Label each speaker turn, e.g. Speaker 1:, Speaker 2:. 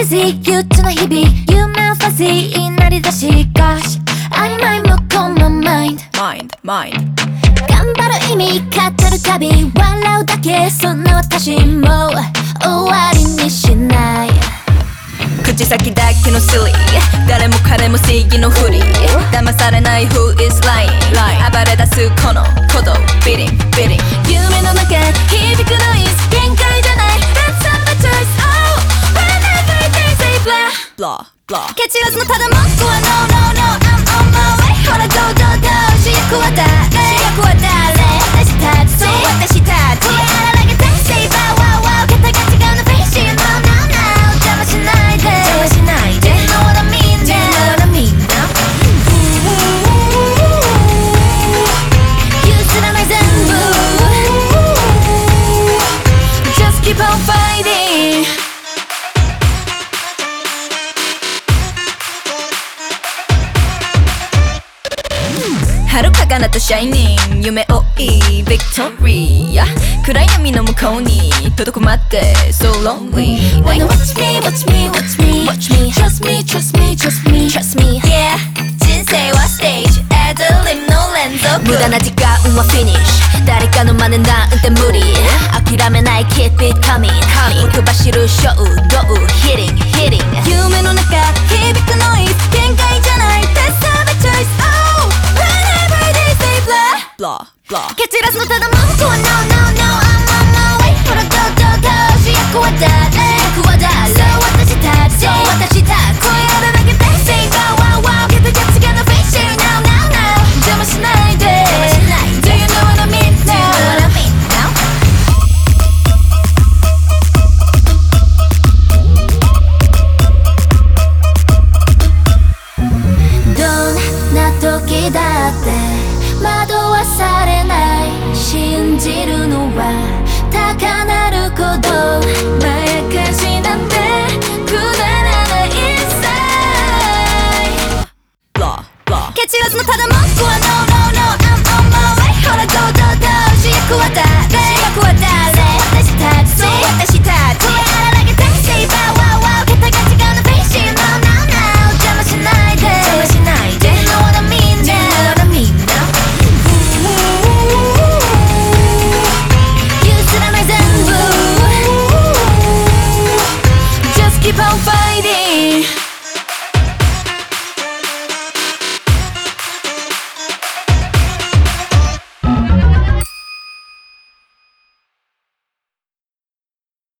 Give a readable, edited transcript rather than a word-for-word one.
Speaker 1: busy 憂鬱な日々夢はファジーになりだし Gosh 曖昧もこんな mind 頑張る意味語るたび笑うだけそんな私も終わりにしない
Speaker 2: 口先だけのスリー誰も彼も正義のふり騙されない Who is lying 暴れ出すこの鼓動 Beating
Speaker 1: 夢の中響くノイズ限界じゃない That's not the choice Oh whenever they say blah 蹴散らすのただ文句は No no no I'm on my way ほら Go go go 主役は誰私たちそう私たち声荒らげて Say bow wow wow 桁が違うの Face you know no no 邪魔しないで Do you know what I mean now 譲らない全部 Just keep on fighting
Speaker 2: 遥か彼方シャイニング夢追いビクトリア暗闇の向こうに届くまで So lonely
Speaker 1: Wanna watch me Trust me
Speaker 2: Yeah 人生はステージエドリムの連続無駄な時間はフィニッシュ誰かの真似なんて無理諦めない Keep it coming 僕走る衝動 Hitting
Speaker 1: 夢の中響くノイズ限界じゃない That's not the choice Oh whenever they say blah 蹴散らすのただ文句は No no no I'm on my way ほら Go go go 主役は誰そう私たち声荒らげて Say bow wow wow 桁が違うの Face you now now 邪魔しないで Do you know what I mean nowどんな時だって惑わされない信じるのは高鳴る鼓動まやかしなんてくだらないさ蹴散らすのただ文句は No no no